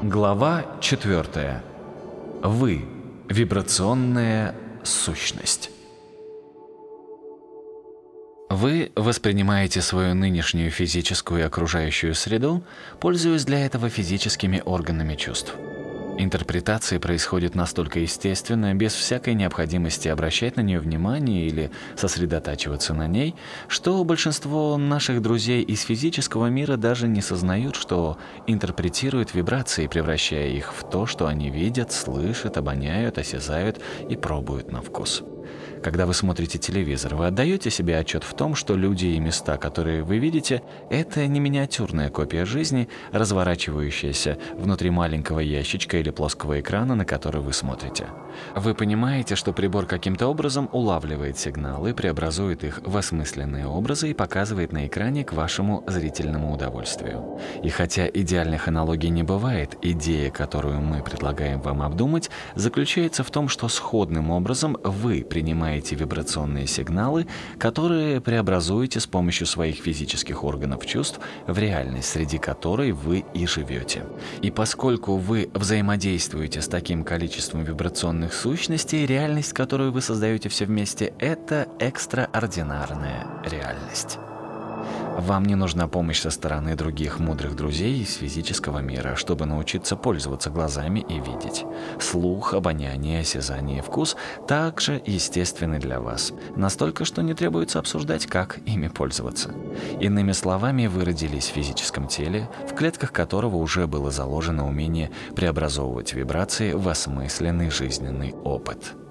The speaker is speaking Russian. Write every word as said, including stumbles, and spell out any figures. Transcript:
Глава четвертая. Вы – вибрационная сущность. Вы воспринимаете свою нынешнюю физическую и окружающую среду, пользуясь для этого физическими органами чувств. Интерпретация происходит настолько естественно, без всякой необходимости обращать на нее внимание или сосредотачиваться на ней, что большинство наших друзей из физического мира даже не сознают, что интерпретируют вибрации, превращая их в то, что они видят, слышат, обоняют, осязают и пробуют на вкус. Когда вы смотрите телевизор, вы отдаете себе отчет в том, что люди и места, которые вы видите, это не миниатюрная копия жизни, разворачивающаяся внутри маленького ящичка или плоского экрана, на который вы смотрите. Вы понимаете, что прибор каким-то образом улавливает сигналы, преобразует их в осмысленные образы и показывает на экране к вашему зрительному удовольствию. И хотя идеальных аналогий не бывает, идея, которую мы предлагаем вам обдумать, заключается в том, что сходным образом вы принимаете вибрационные сигналы, которые преобразуете с помощью своих физических органов чувств в реальность, среди которой вы и живете. И поскольку вы взаимодействуете с таким количеством вибрационных сущностей, реальность, которую вы создаете все вместе, это экстраординарная реальность. Вам не нужна помощь со стороны других мудрых друзей из физического мира, чтобы научиться пользоваться глазами и видеть. Слух, обоняние, осязание и вкус также естественны для вас, настолько, что не требуется обсуждать, как ими пользоваться. Иными словами, вы родились в физическом теле, в клетках которого уже было заложено умение преобразовывать вибрации в осмысленный жизненный опыт.